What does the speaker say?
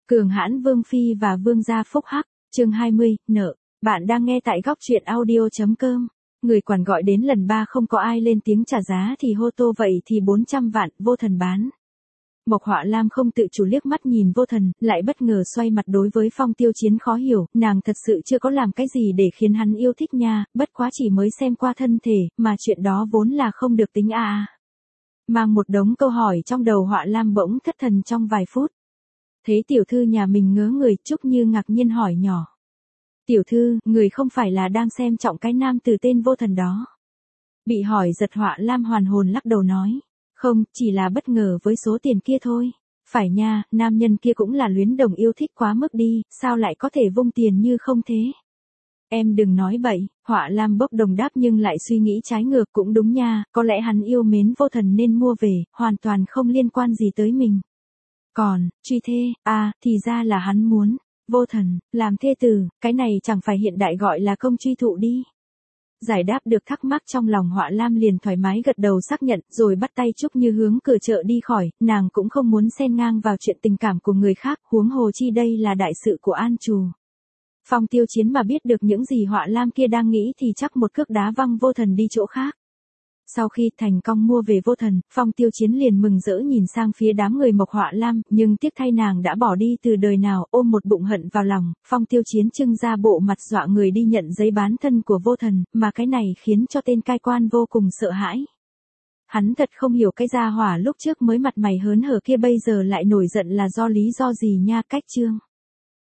Cường hãn Vương Phi và Vương gia phúc hắc, chương 20, nợ. Bạn đang nghe tại góc truyện audio.com. Người quản gọi đến lần 3 không có ai lên tiếng trả giá thì hô tô vậy thì 400 vạn, Vô Thần bán. Mộc Họa Lam không tự chủ liếc mắt nhìn Vô Thần, lại bất ngờ xoay mặt đối với Phong Tiêu Chiến khó hiểu, nàng thật sự chưa có làm cái gì để khiến hắn yêu thích nha, bất quá chỉ mới xem qua thân thể, mà chuyện đó vốn là không được tính à. Mang một đống câu hỏi trong đầu Họa Lam bỗng thất thần trong vài phút. Thấy tiểu thư nhà mình ngớ người, Trúc Như ngạc nhiên hỏi nhỏ. Tiểu thư, người không phải là đang xem trọng cái nam từ tên Vô Thần đó. Bị hỏi giật Họa Lam hoàn hồn lắc đầu nói. Không, chỉ là bất ngờ với số tiền kia thôi. Phải nha, nam nhân kia cũng là luyến đồng yêu thích quá mức đi, sao lại có thể vung tiền như không thế? Em đừng nói bậy, Họa Lam bốc đồng đáp nhưng lại suy nghĩ trái ngược, cũng đúng nha, có lẽ hắn yêu mến Vô Thần nên mua về, hoàn toàn không liên quan gì tới mình. Còn, truy thê, thì ra là hắn muốn, Vô Thần, làm thê tử, cái này chẳng phải hiện đại gọi là công truy thụ đi. Giải đáp được thắc mắc trong lòng Họa Lam liền thoải mái gật đầu xác nhận, rồi bắt tay Trúc Như hướng cửa chợ đi khỏi, nàng cũng không muốn xen ngang vào chuyện tình cảm của người khác, huống hồ chi đây là đại sự của An Trù. Phong Tiêu Chiến mà biết được những gì Họa Lam kia đang nghĩ thì chắc một cước đá văng Vô Thần đi chỗ khác. Sau khi thành công mua về Vô Thần, Phong Tiêu Chiến liền mừng rỡ nhìn sang phía đám người Mộc Họa Lam, nhưng tiếc thay nàng đã bỏ đi từ đời nào, ôm một bụng hận vào lòng, Phong Tiêu Chiến trưng ra bộ mặt dọa người đi nhận giấy bán thân của Vô Thần, mà cái này khiến cho tên cai quan vô cùng sợ hãi. Hắn thật không hiểu cái gia hỏa lúc trước mới mặt mày hớn hở kia bây giờ lại nổi giận là do lý do gì nha. Cách chương